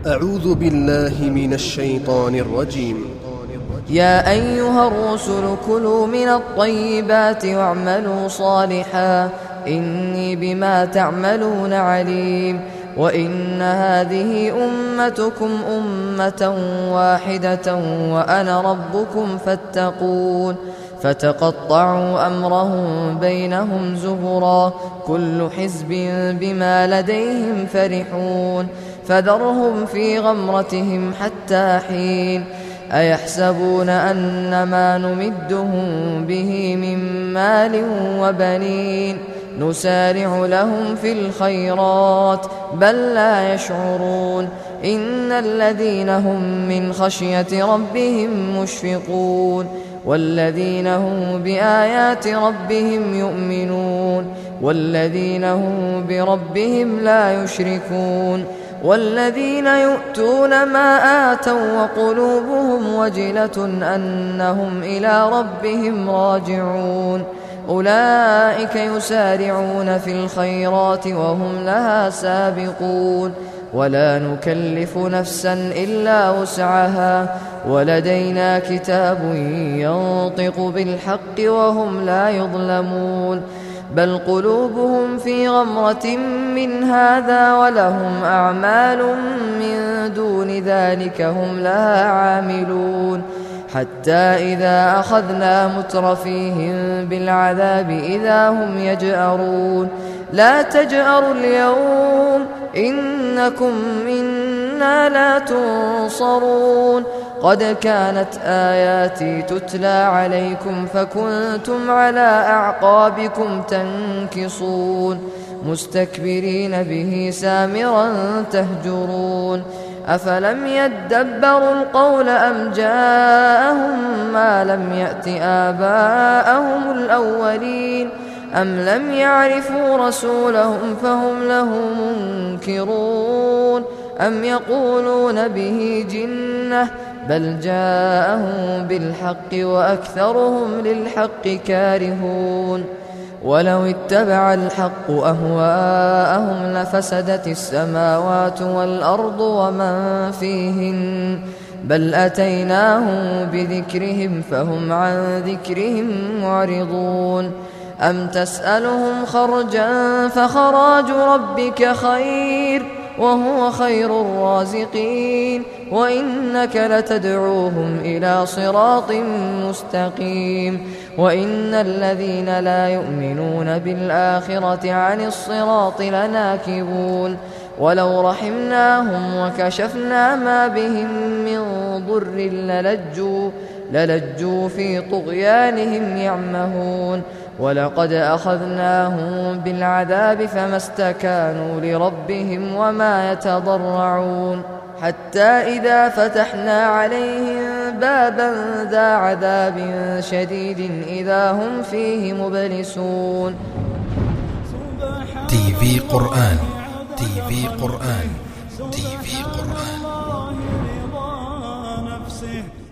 أعوذ بالله من الشيطان الرجيم. يا أيها الرسل كلوا من الطيبات واعملوا صالحا إني بما تعملون عليم. وإن هذه أمتكم أمة واحدة وأنا ربكم فاتقون. فتقطعوا أمرهم بينهم زبرا كل حزب بما لديهم فرحون. فذرهم في غمرتهم حتى حين. أيحسبون أن ما نمدهم به من مال وبنين نسارع لهم في الخيرات بل لا يشعرون. إن الذين هم من خشية ربهم مشفقون والذين هم بآيات ربهم يؤمنون والذين هم بربهم لا يشركون والذين يؤتون ما آتوا وقلوبهم وجلة أنهم إلى ربهم راجعون. أولئك يسارعون في الخيرات وهم لها سابقون. ولا نكلف نفسا إلا وسعها ولدينا كتاب ينطق بالحق وهم لا يظلمون. بل قلوبهم في غمرة من هذا ولهم أعمال من دون ذلك هم لها عاملون. حتى إذا أخذنا مترفيهم بالعذاب إذا هم يجأرون. لا تجأروا اليوم إنكم منا لا تنصرون. قد كانت آياتي تتلى عليكم فكنتم على أعقابكم تنكصون مستكبرين به سامرا تهجرون. أفلم يدبروا القول أم جاءهم ما لم يأت آباءهم الأولين أم لم يعرفوا رسولهم فهم له منكرون أم يقولون به جنة بل جاءهم بالحق وأكثرهم للحق كارهون. ولو اتبع الحق أهواءهم لفسدت السماوات والأرض ومن فيهن بل أتيناهم بذكرهم فهم عن ذكرهم معرضون. أم تسألهم خرجا فخراج ربك خير وهو خير الرازقين وإنك لتدعوهم إلى صراط مستقيم. وإن الذين لا يؤمنون بالآخرة عن الصراط لناكبون. ولو رحمناهم وكشفنا ما بهم من ضر للجوا في طغيانهم يعمهون. ولقد أخذناهم بالعذاب فما استكانوا لربهم وما يتضرعون. حتى إذا فتحنا عليهم بابا ذا عذاب شديد إذا هم فيه مبلسون. تي في قرآن تي في قرآن تي في قرآن.